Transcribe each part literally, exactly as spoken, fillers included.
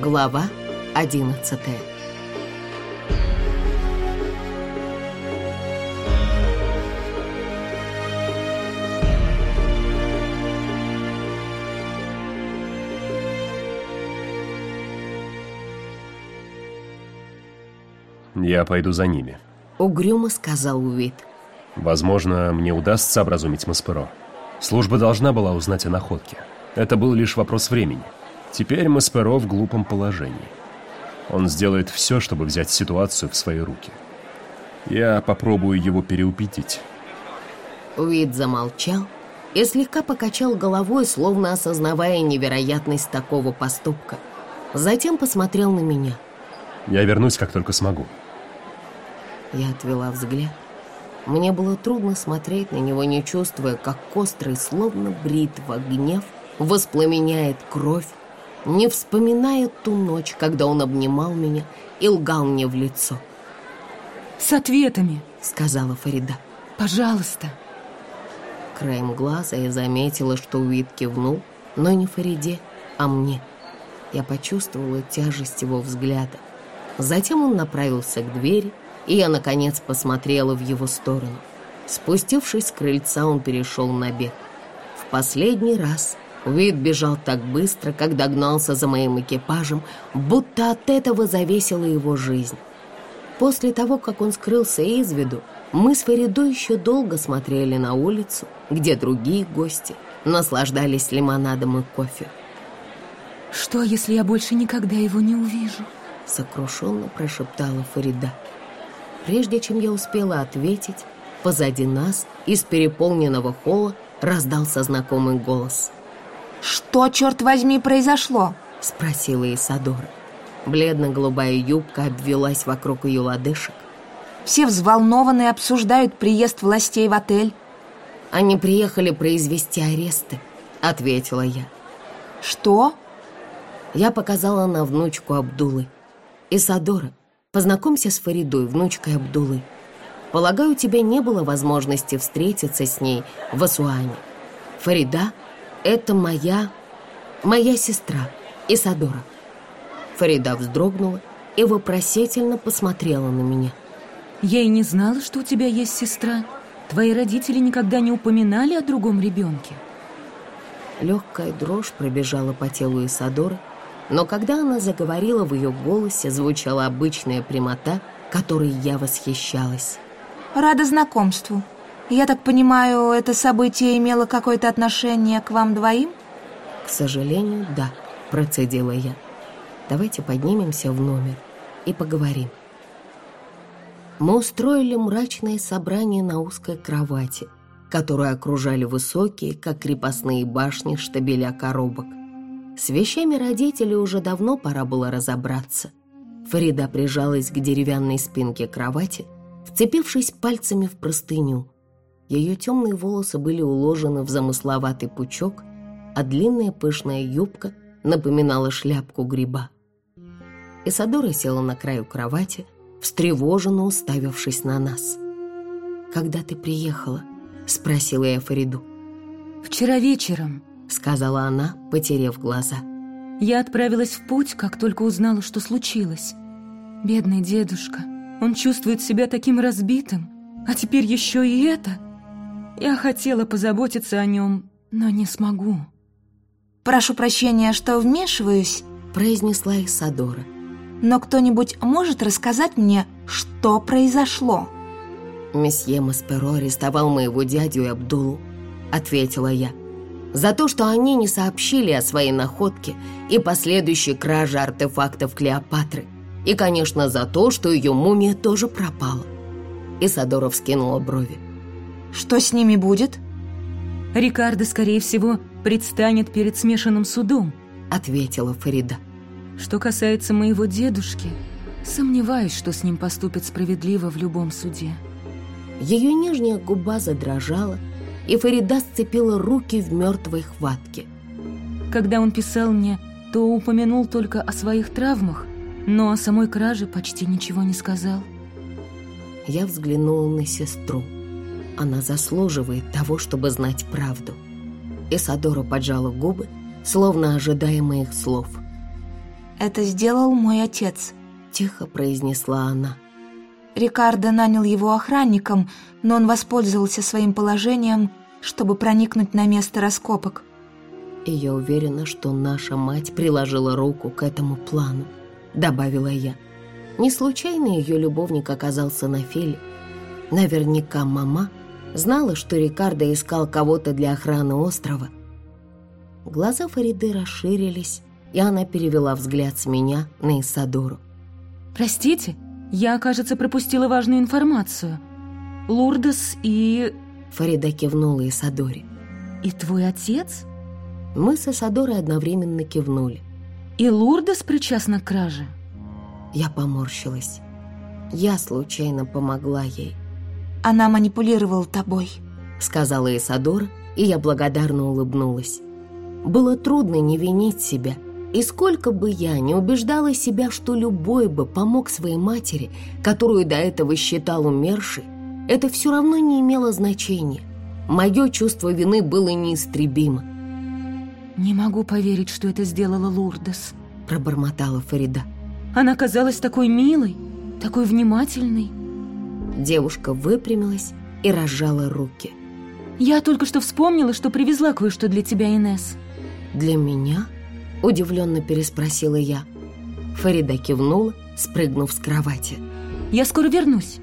Глава одиннадцатая. Я пойду за ними, угрюмо сказал Увид. Возможно, мне удастся образумить Масперо. Служба должна была узнать о находке. Это был лишь вопрос времени. Теперь Масперо в глупом положении. Он сделает все, чтобы взять ситуацию в свои руки. Я попробую его переубедить. Увид замолчал и слегка покачал головой, словно осознавая невероятность такого поступка. Затем посмотрел на меня. Я вернусь, как только смогу. Я отвела взгляд. Мне было трудно смотреть на него, не чувствуя, как острый, словно бритва, гнев воспламеняет кровь, не вспоминая ту ночь, когда он обнимал меня и лгал мне в лицо. «С ответами», — сказала Фарида. «Пожалуйста». Краем глаза я заметила, что Увид кивнул, но не Фариде, а мне. Я почувствовала тяжесть его взгляда. Затем он направился к двери, и я, наконец, посмотрела в его сторону. Спустившись с крыльца, он перешел на бег. В последний раз Увид бежал так быстро, как догнался за моим экипажем, будто от этого зависела его жизнь. После того, как он скрылся из виду, мы с Фаридой еще долго смотрели на улицу, где другие гости наслаждались лимонадом и кофе. «Что, если я больше никогда его не увижу?» — сокрушенно прошептала Фарида. Прежде чем я успела ответить, позади нас из переполненного холла раздался знакомый голос. «Что, черт возьми, произошло?» — спросила Исадора. Бледно-голубая юбка обвелась вокруг ее лодыжек. «Все взволнованы и обсуждают приезд властей в отель». «Они приехали произвести аресты», — ответила я. «Что?» Я показала на внучку Абдулы. «Исадора, познакомься с Фаридой, внучкой Абдулы. Полагаю, у тебя не было возможности встретиться с ней в Асуане. Фарида — это моя... моя сестра, Исадора». Фарида вздрогнула и вопросительно посмотрела на меня. «Я и не знала, что у тебя есть сестра. Твои родители никогда не упоминали о другом ребенке». Легкая дрожь пробежала по телу Исадоры, но когда она заговорила, в ее голосе звучала обычная прямота, которой я восхищалась. «Рада знакомству. Я так понимаю, это событие имело какое-то отношение к вам двоим?» «К сожалению, да», — процедила я. «Давайте поднимемся в номер и поговорим». Мы устроили мрачное собрание на узкой кровати, которую окружали высокие, как крепостные башни, штабеля коробок. С вещами родителей уже давно пора было разобраться. Фарида прижалась к деревянной спинке кровати, вцепившись пальцами в простыню. Ее темные волосы были уложены в замысловатый пучок, а длинная пышная юбка напоминала шляпку гриба. Исадора села на краю кровати, встревоженно уставившись на нас. «Когда ты приехала?» — спросила я Фариду. «Вчера вечером», — сказала она, потеряв глаза. «Я отправилась в путь, как только узнала, что случилось. Бедный дедушка, он чувствует себя таким разбитым, а теперь еще и это. Я хотела позаботиться о нем, но не смогу». «Прошу прощения, что вмешиваюсь», — произнесла Исадора. «Но кто-нибудь может рассказать мне, что произошло?» «Месье Масперо арестовал моего дядю и Абдулу», — ответила я, «за то, что они не сообщили о своей находке и последующей краже артефактов Клеопатры, и, конечно, за то, что ее мумия тоже пропала». Исадора вскинула брови. «Что с ними будет?» «Рикардо, скорее всего, предстанет перед смешанным судом», — ответила Фарида. «Что касается моего дедушки, сомневаюсь, что с ним поступят справедливо в любом суде». Ее нижняя губа задрожала, и Фарида сцепила руки в мертвой хватке. «Когда он писал мне, то упомянул только о своих травмах, но о самой краже почти ничего не сказал». Я взглянула на сестру. Она заслуживает того, чтобы знать правду. Исадора поджала губы, словно ожидая моих слов. Это сделал мой отец», — тихо произнесла она. «Рикардо нанял его охранником, но он воспользовался своим положением, чтобы проникнуть на место раскопок». «И я уверена, что наша мать приложила руку к этому плану», — добавила я. Не случайно ее любовник оказался на Филе. Наверняка мама знала, что Рикардо искал кого-то для охраны острова. Глаза Фариды расширились, и она перевела взгляд с меня на Исадору. «Простите, я, кажется, пропустила важную информацию. Лурдес и...» Фарида кивнула Исадоре. «И твой отец?» Мы с Исадорой одновременно кивнули. «И Лурдес причастна к краже?» Я поморщилась. Я случайно помогла ей. «Она манипулировала тобой», — сказала Исадора, и я благодарно улыбнулась. Было трудно не винить себя. И сколько бы я не убеждала себя, что любой бы помог своей матери, которую до этого считал умершей, это все равно не имело значения. Мое чувство вины было неистребимо. «Не могу поверить, что это сделала Лурдес», — пробормотала Фарида. «Она казалась такой милой, такой внимательной». Девушка выпрямилась и разжала руки. «Я только что вспомнила, что привезла кое-что для тебя, Инесс». «Для меня?» — удивленно переспросила я. Фарида кивнула, спрыгнув с кровати. «Я скоро вернусь».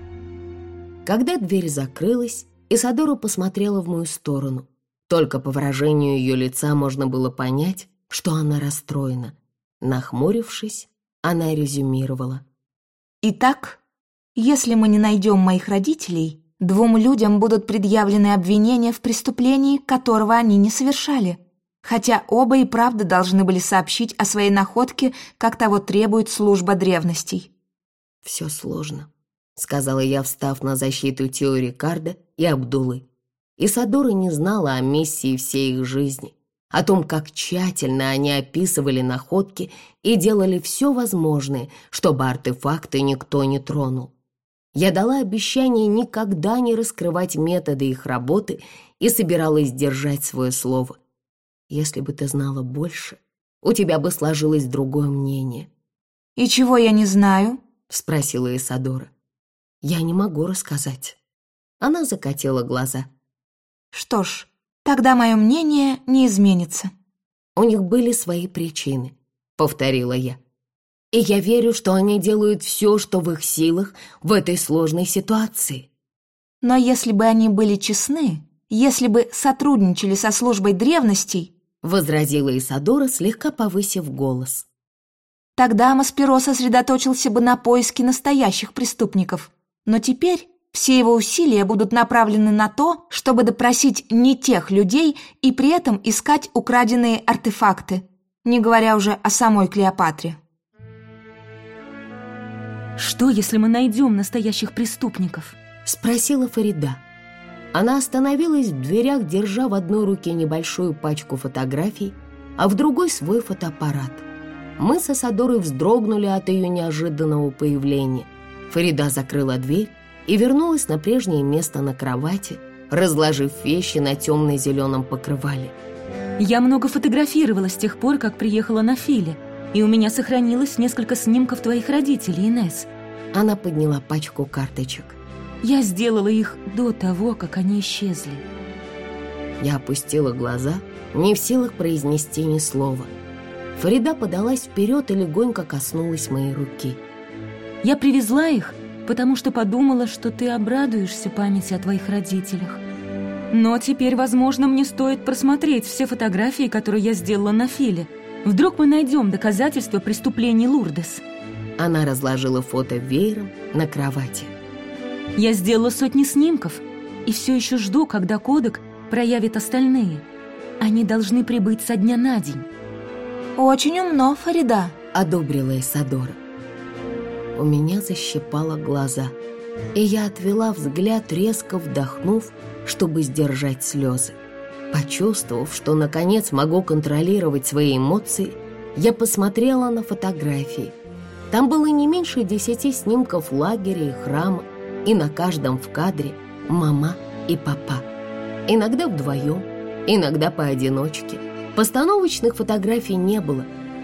Когда дверь закрылась, Исадора посмотрела в мою сторону. Только по выражению ее лица можно было понять, что она расстроена. Нахмурившись, она резюмировала. «Итак, если мы не найдем моих родителей, двум людям будут предъявлены обвинения в преступлении, которого они не совершали, хотя оба и правда должны были сообщить о своей находке, как того требует служба древностей». «Все сложно», — сказала я, встав на защиту Тео Рикардо и Абдуллы. Исадора не знала о миссии всей их жизни, о том, как тщательно они описывали находки и делали все возможное, чтобы артефакты никто не тронул. Я дала обещание никогда не раскрывать методы их работы и собиралась держать свое слово. Если бы ты знала больше, у тебя бы сложилось другое мнение. «И чего я не знаю?» — спросила Исадора. «Я не могу рассказать». Она закатила глаза. «Что ж, тогда мое мнение не изменится». «У них были свои причины», — повторила я. «И я верю, что они делают все, что в их силах в этой сложной ситуации». «Но если бы они были честны, если бы сотрудничали со службой древностей», — возразила Исадора, слегка повысив голос, «тогда Маспиро сосредоточился бы на поиске настоящих преступников. Но теперь все его усилия будут направлены на то, чтобы допросить не тех людей и при этом искать украденные артефакты, не говоря уже о самой Клеопатре». «Что, если мы найдем настоящих преступников?» — спросила Фарида. Она остановилась в дверях, держа в одной руке небольшую пачку фотографий, а в другой свой фотоаппарат. Мы с Исадорой вздрогнули от ее неожиданного появления. Фарида закрыла дверь и вернулась на прежнее место на кровати, разложив вещи на темно-зеленом покрывале. «Я много фотографировала с тех пор, как приехала на Филе, и у меня сохранилось несколько снимков твоих родителей, Инесс». Она подняла пачку карточек. «Я сделала их до того, как они исчезли». Я опустила глаза, не в силах произнести ни слова. Фарида подалась вперед и легонько коснулась моей руки. «Я привезла их, потому что подумала, что ты обрадуешься памяти о твоих родителях. Но теперь, возможно, мне стоит просмотреть все фотографии, которые я сделала на Филе. Вдруг мы найдем доказательства преступлений Лурдес». Она разложила фото веером на кровати. «Я сделала сотни снимков и все еще жду, когда Кодек проявит остальные. Они должны прибыть со дня на день». «Очень умно, Фарида», — одобрила Исадора. У меня защипало глаза, и я отвела взгляд, резко вдохнув, чтобы сдержать слезы. Почувствовав, что наконец могу контролировать свои эмоции, я посмотрела на фотографии. Там было не меньше десяти снимков лагеря и храма, и на каждом в кадре мама и папа. Иногда вдвоем, иногда поодиночке. Постановочных фотографий не было.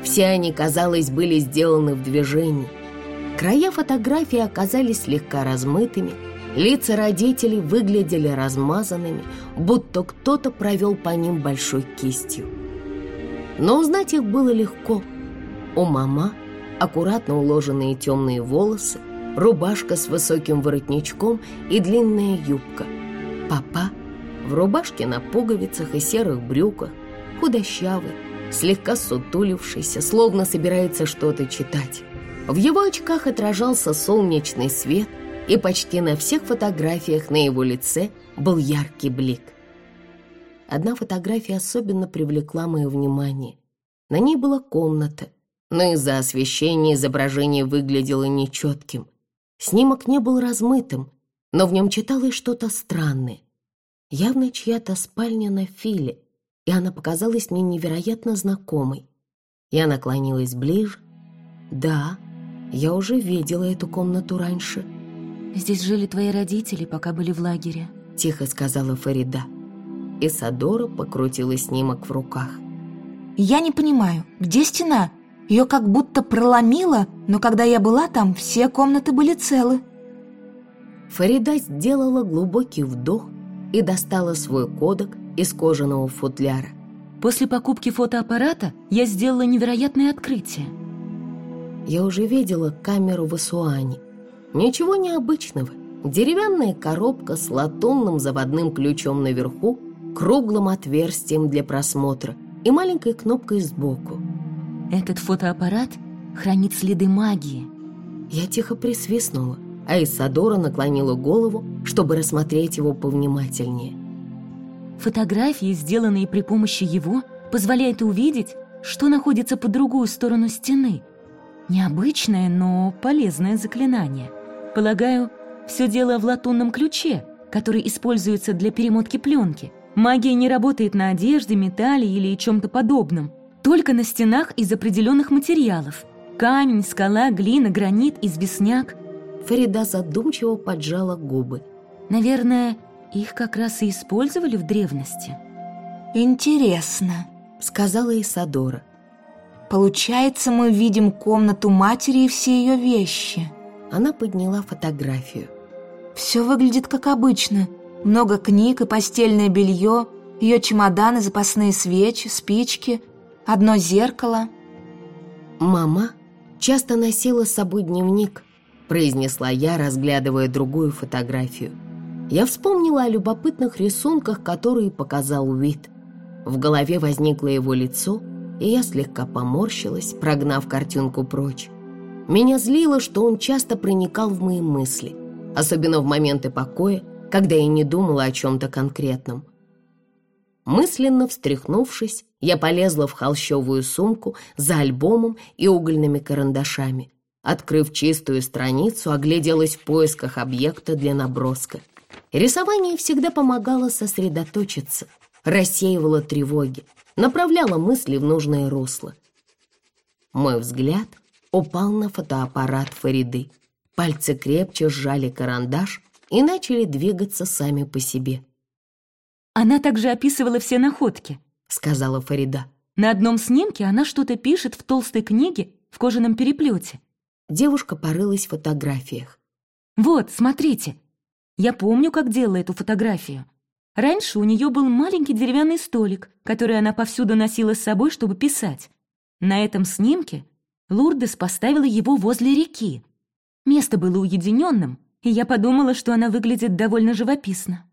Все они, казалось, были сделаны в движении. Края фотографии оказались слегка размытыми, лица родителей выглядели размазанными, будто кто-то провел по ним большой кистью. Но узнать их было легко. У мамы аккуратно уложенные темные волосы, рубашка с высоким воротничком и длинная юбка. Папа в рубашке на пуговицах и серых брюках, худощавый, слегка сутулившийся, словно собирается что-то читать. В его очках отражался солнечный свет, и почти на всех фотографиях на его лице был яркий блик. Одна фотография особенно привлекла мое внимание. На ней была комната, но из-за освещения изображение выглядело нечетким. Снимок не был размытым, но в нем читалось что-то странное. Явно чья-то спальня на Филе, и она показалась мне невероятно знакомой. Я наклонилась ближе. Да, я уже видела эту комнату раньше. «Здесь жили твои родители, пока были в лагере», — тихо сказала Фарида. Исадора покрутила снимок в руках. «Я не понимаю, где стена? Ее как будто проломило, но когда я была там, все комнаты были целы». Фарида сделала глубокий вдох и достала свой кодек из кожаного футляра. «После покупки фотоаппарата я сделала невероятное открытие». Я уже видела камеру в Асуане. Ничего необычного. Деревянная коробка с латунным заводным ключом наверху, круглым отверстием для просмотра и маленькой кнопкой сбоку. «Этот фотоаппарат хранит следы магии». Я тихо присвистнула, а Исадора наклонила голову, чтобы рассмотреть его повнимательнее. Фотографии, сделанные при помощи его, позволяют увидеть, что находится по другую сторону стены. Необычное, но полезное заклинание. Полагаю, все дело в латунном ключе, который используется для перемотки пленки. Магия не работает на одежде, металле или чем-то подобном, только на стенах из определенных материалов. Камень, скала, глина, гранит, известняк. Фарида задумчиво поджала губы. Наверное, их как раз и использовали в древности. «Интересно», — сказала Исадора. «Получается, мы видим комнату матери и все ее вещи». Она подняла фотографию. «Все выглядит как обычно. Много книг и постельное белье, ее чемоданы, запасные свечи, спички, одно зеркало». «Мама часто носила с собой дневник», — произнесла я, разглядывая другую фотографию. Я вспомнила о любопытных рисунках, которые показал Уит. В голове возникло его лицо, и я слегка поморщилась, прогнав картинку прочь. Меня злило, что он часто проникал в мои мысли, особенно в моменты покоя, когда я не думала о чем-то конкретном. Мысленно встряхнувшись, я полезла в холщовую сумку за альбомом и угольными карандашами. Открыв чистую страницу, огляделась в поисках объекта для наброска. Рисование всегда помогало сосредоточиться, рассеивало тревоги, направляло мысли в нужное русло. Мой взгляд упал на фотоаппарат Фариды. Пальцы крепче сжали карандаш и начали двигаться сами по себе. «Она также описывала все находки», — сказала Фарида. «На одном снимке она что-то пишет в толстой книге в кожаном переплете». Девушка порылась в фотографиях. «Вот, смотрите. Я помню, как делала эту фотографию. Раньше у нее был маленький деревянный столик, который она повсюду носила с собой, чтобы писать. На этом снимке Лурдес поставила его возле реки. Место было уединенным, и я подумала, что она выглядит довольно живописно».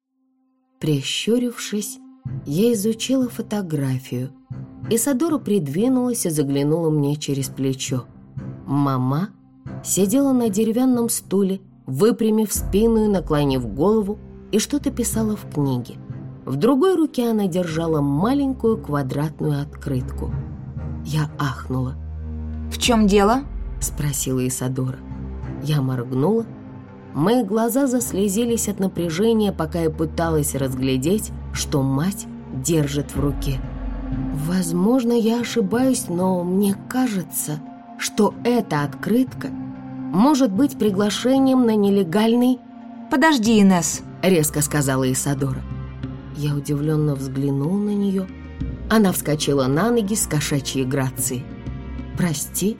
Прищурившись, я изучила фотографию. Исадора придвинулась и заглянула мне через плечо. Мама сидела на деревянном стуле, выпрямив спину и наклонив голову, и что-то писала в книге. В другой руке она держала маленькую квадратную открытку. Я ахнула. «В чем дело?» — спросила Исадора. Я моргнула. Мои глаза заслезились от напряжения, пока я пыталась разглядеть, что мать держит в руке. Возможно, я ошибаюсь, но мне кажется, что эта открытка может быть приглашением на нелегальный... «Подожди, Инесс», — резко сказала Исадора. Я удивленно взглянула на нее. Она вскочила на ноги с кошачьей грацией. Прости.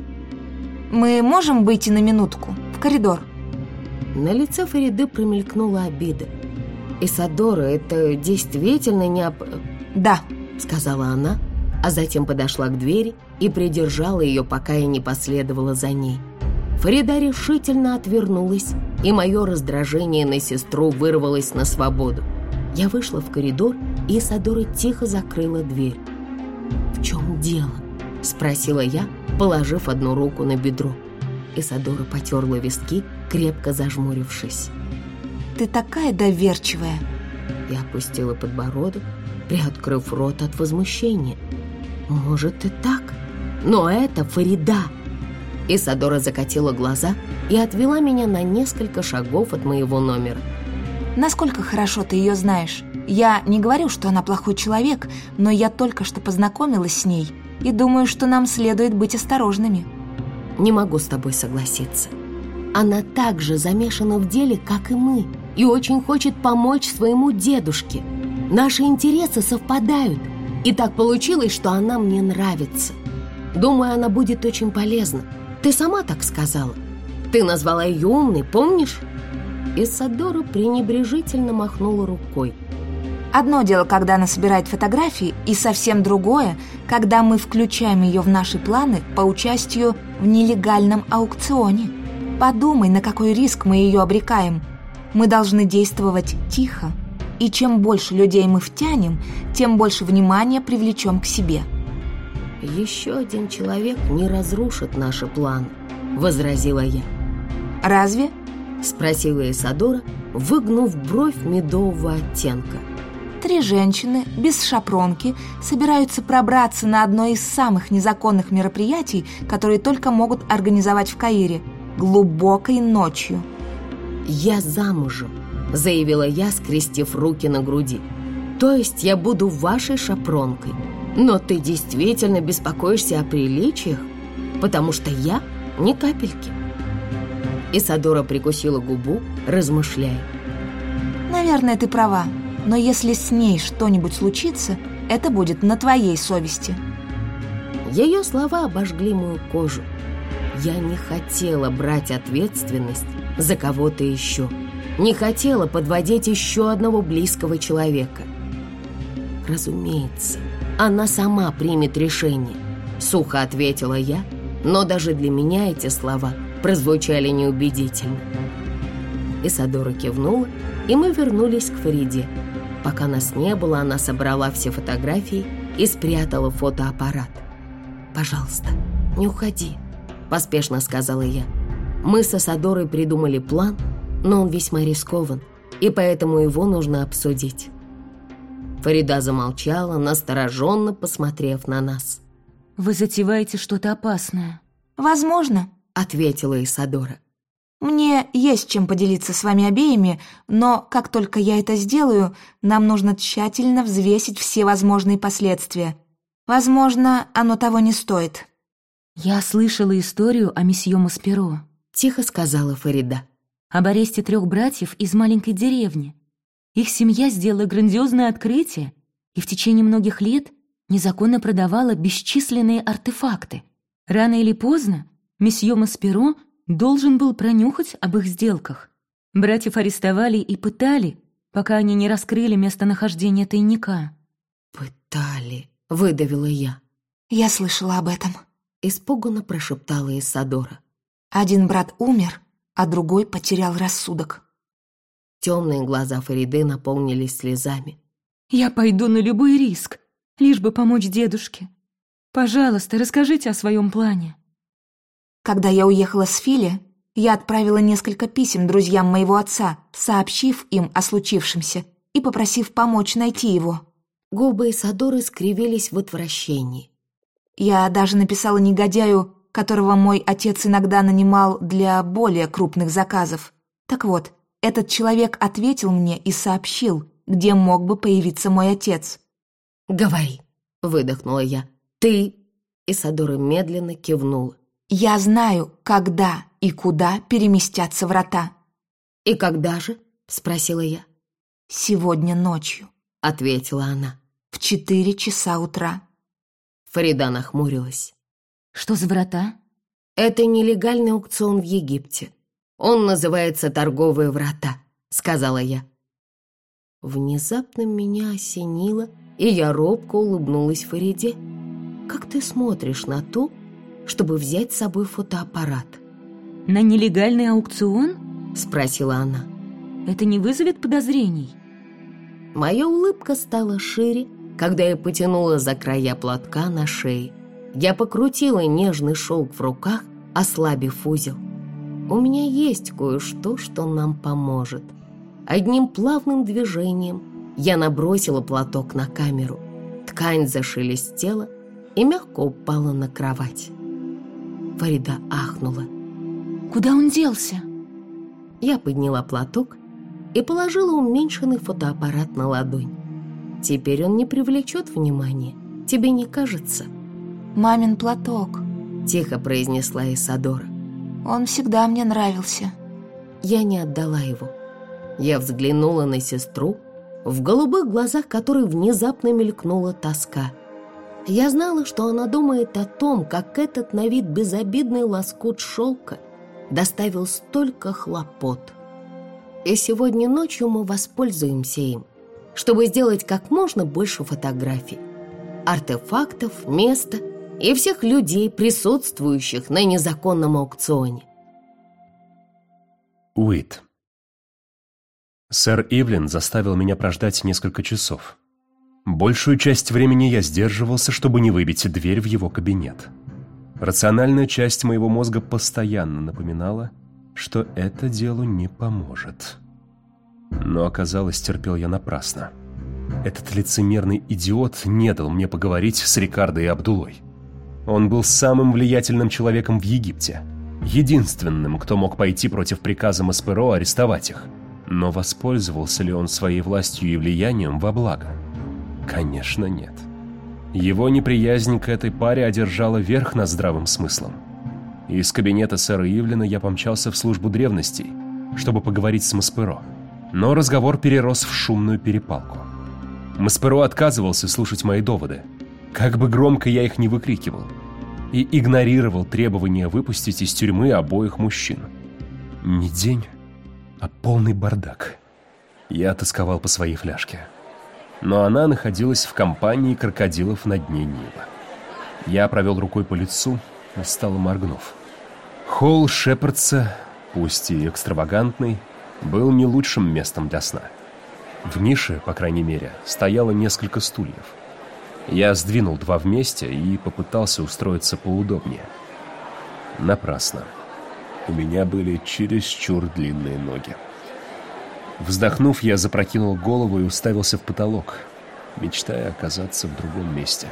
Мы можем выйти на минутку в коридор? На лице Фариды промелькнула обида. «Исадора, это действительно не оп...» «Да», — сказала она, а затем подошла к двери и придержала ее, пока я не последовала за ней. Фарида решительно отвернулась, и мое раздражение на сестру вырвалось на свободу. Я вышла в коридор, и Исадора тихо закрыла дверь. «В чем дело?» — спросила я, положив одну руку на бедро. Исадора потерла виски, крепко зажмурившись. «Ты такая доверчивая!» Я опустила подбородок, приоткрыв рот от возмущения. «Может и так, но это Фарида!» Исадора закатила глаза и отвела меня на несколько шагов от моего номера. «Насколько хорошо ты ее знаешь? Я не говорю, что она плохой человек, но я только что познакомилась с ней и думаю, что нам следует быть осторожными». «Не могу с тобой согласиться. Она так же замешана в деле, как и мы, и очень хочет помочь своему дедушке. Наши интересы совпадают, и так получилось, что она мне нравится. Думаю, она будет очень полезна. Ты сама так сказала. Ты назвала ее умной, помнишь?» Исадора пренебрежительно махнула рукой. «Одно дело, когда она собирает фотографии, и совсем другое, когда мы включаем ее в наши планы по участию в нелегальном аукционе. Подумай, на какой риск мы ее обрекаем. Мы должны действовать тихо, и чем больше людей мы втянем, тем больше внимания привлечем к себе». «Еще один человек не разрушит наши планы», — возразила я. «Разве?» — спросила Исадора, выгнув бровь медового оттенка. Три женщины без шапронки собираются пробраться на одно из самых незаконных мероприятий, которые только могут организовать в Каире, глубокой ночью. «Я замужем», — заявила я, скрестив руки на груди. «То есть я буду вашей шапронкой. Но ты действительно беспокоишься о приличиях? Потому что я ни капельки». Исадора прикусила губу, размышляя. «Наверное, ты права, но если с ней что-нибудь случится, это будет на твоей совести». Ее слова обожгли мою кожу. Я не хотела брать ответственность за кого-то еще. Не хотела подводить еще одного близкого человека. «Разумеется, она сама примет решение», — сухо ответила я, но даже для меня эти слова прозвучали неубедительно. Исадора кивнула, и мы вернулись к Фариде. Пока нас не было, она собрала все фотографии и спрятала фотоаппарат. «Пожалуйста, не уходи», — поспешно сказала я. «Мы с Исадорой придумали план, но он весьма рискован, и поэтому его нужно обсудить». Фарида замолчала, настороженно посмотрев на нас. «Вы затеваете что-то опасное». «Возможно», — ответила Исадора. «Мне есть чем поделиться с вами обеими, но как только я это сделаю, нам нужно тщательно взвесить все возможные последствия. Возможно, оно того не стоит». «Я слышала историю о месье Масперо», — тихо сказала Фарида. «об аресте трех братьев из маленькой деревни. Их семья сделала грандиозное открытие и в течение многих лет незаконно продавала бесчисленные артефакты. Рано или поздно месье Масперо должен был пронюхать об их сделках. Братьев арестовали и пытали, пока они не раскрыли местонахождение тайника». «Пытали», — выдавила я. «Я слышала об этом», — испуганно прошептала Исадора. «Один брат умер, а другой потерял рассудок». Темные глаза Фариды наполнились слезами. «Я пойду на любой риск, лишь бы помочь дедушке. Пожалуйста, расскажите о своем плане». Когда я уехала с Фили, я отправила несколько писем друзьям моего отца, сообщив им о случившемся и попросив помочь найти его. Губы Исадоры скривились в отвращении. Я даже написала негодяю, которого мой отец иногда нанимал для более крупных заказов. Так вот, этот человек ответил мне и сообщил, где мог бы появиться мой отец. «Говори», — выдохнула я. «Ты...» — Исадора медленно кивнула. «Я знаю, когда и куда переместятся врата». «И когда же?» — спросила я. «Сегодня ночью», — ответила она. «В четыре часа утра». Фарида нахмурилась. Что за врата? Это нелегальный аукцион в Египте. Он называется «Торговые врата», — сказала я. Внезапно меня осенило, и я робко улыбнулась Фариде. «Как ты смотришь на то, чтобы взять с собой фотоаппарат?» На нелегальный аукцион? — спросила она. Это не вызовет подозрений? Моя улыбка стала шире, когда я потянула за края платка на шее. Я покрутила нежный шелк в руках, ослабив узел. У меня есть кое-что, что нам поможет. Одним плавным движением я набросила платок на камеру. Ткань зашелестела и мягко упала на кровать. Фарида ахнула. Куда он делся? Я подняла платок и положила уменьшенный фотоаппарат на ладонь. Теперь он не привлечет внимания, тебе не кажется? «Мамин платок», — тихо произнесла Исадора. «Он всегда мне нравился». Я не отдала его. Я взглянула на сестру, в голубых глазах которой внезапно мелькнула тоска. Я знала, что она думает о том, как этот на вид безобидный лоскут шелка доставил столько хлопот. И сегодня ночью мы воспользуемся им, чтобы сделать как можно больше фотографий, артефактов, места и всех людей, присутствующих на незаконном аукционе. Уит. Сэр Ивлин заставил меня прождать несколько часов. Большую часть времени я сдерживался, чтобы не выбить дверь в его кабинет. Рациональная часть моего мозга постоянно напоминала, что это делу не поможет. Но оказалось, терпел я напрасно. Этот лицемерный идиот не дал мне поговорить с Рикардо и Абдулой. Он был самым влиятельным человеком в Египте, единственным, кто мог пойти против приказа Масперо арестовать их. Но воспользовался ли он своей властью и влиянием во благо? Конечно, нет. Его неприязнь к этой паре одержала верх над здравым смыслом. Из кабинета сэра Ивлина я помчался в службу древностей, чтобы поговорить с Масперо. Но разговор перерос в шумную перепалку. Масперо отказывался слушать мои доводы, как бы громко я их ни выкрикивал, и игнорировал требования выпустить из тюрьмы обоих мужчин. Не день, а полный бардак. Я тосковал по своей фляжке. Но она находилась в компании крокодилов на дне Нила. Я провел рукой по лицу, устало моргнув. Холл Шепардса, пусть и экстравагантный, был не лучшим местом для сна. В нише, по крайней мере, стояло несколько стульев. Я сдвинул два вместе и попытался устроиться поудобнее. Напрасно. У меня были чересчур длинные ноги. Вздохнув, я запрокинул голову и уставился в потолок, мечтая оказаться в другом месте.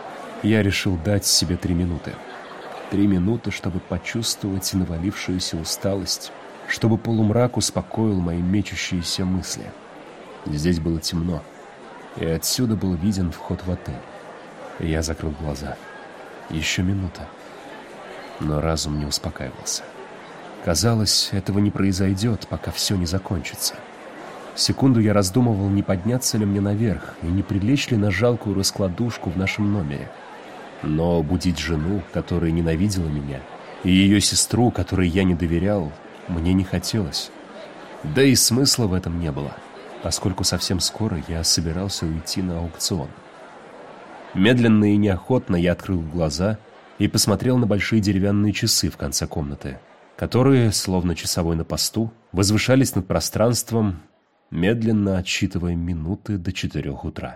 Я решил дать себе три минуты. Три минуты, чтобы почувствовать навалившуюся усталость, чтобы полумрак успокоил мои мечущиеся мысли. Здесь было темно, и отсюда был виден вход в отель. Я закрыл глаза. Еще минута. Но разум не успокаивался. Казалось, этого не произойдет, пока все не закончится. Секунду я раздумывал, не подняться ли мне наверх и не прилечь ли на жалкую раскладушку в нашем номере. Но будить жену, которая ненавидела меня, и ее сестру, которой я не доверял, мне не хотелось. Да и смысла в этом не было, поскольку совсем скоро я собирался уйти на аукцион. Медленно и неохотно я открыл глаза и посмотрел на большие деревянные часы в конце комнаты, которые, словно часовой на посту, возвышались над пространством, медленно отсчитывая минуты до четырех утра.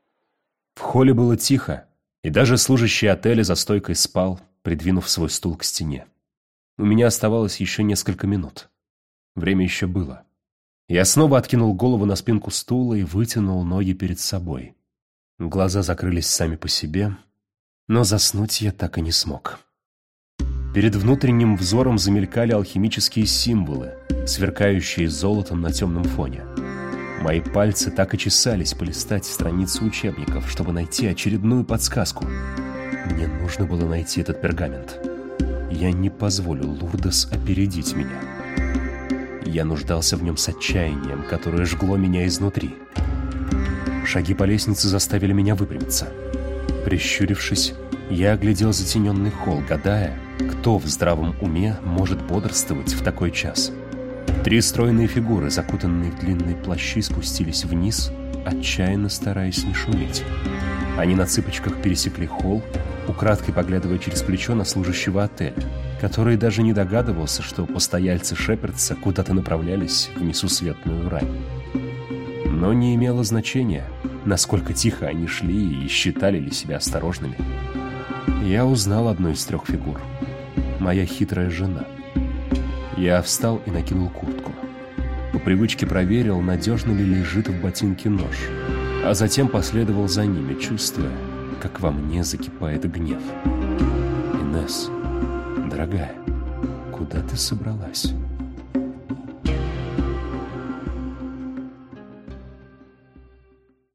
В холле было тихо, и даже служащий отеля за стойкой спал, придвинув свой стул к стене. У меня оставалось еще несколько минут. Время еще было. Я снова откинул голову на спинку стула и вытянул ноги перед собой. Глаза закрылись сами по себе, но заснуть я так и не смог. Перед внутренним взором замелькали алхимические символы, сверкающие золотом на темном фоне. Мои пальцы так и чесались полистать страницы учебников, чтобы найти очередную подсказку. Мне нужно было найти этот пергамент. Я не позволю Лурдес опередить меня. Я нуждался в нем с отчаянием, которое жгло меня изнутри. Шаги по лестнице заставили меня выпрямиться. Прищурившись, Я оглядел затененный холл, гадая, кто в здравом уме может бодрствовать в такой час. Три стройные фигуры, закутанные в длинные плащи, спустились вниз, отчаянно стараясь не шуметь. Они на цыпочках пересекли холл, украдкой поглядывая через плечо на служащего отеля, который даже не догадывался, что постояльцы Шепердса куда-то направлялись в несусветную рань. Но не имело значения, насколько тихо они шли и считали ли себя осторожными. Я узнал одну из трех фигур. Моя хитрая жена. Я встал и накинул куртку. По привычке проверил, надежно ли лежит в ботинке нож, а затем последовал за ними, чувствуя, как во мне закипает гнев. «Инесс, дорогая, куда ты собралась?»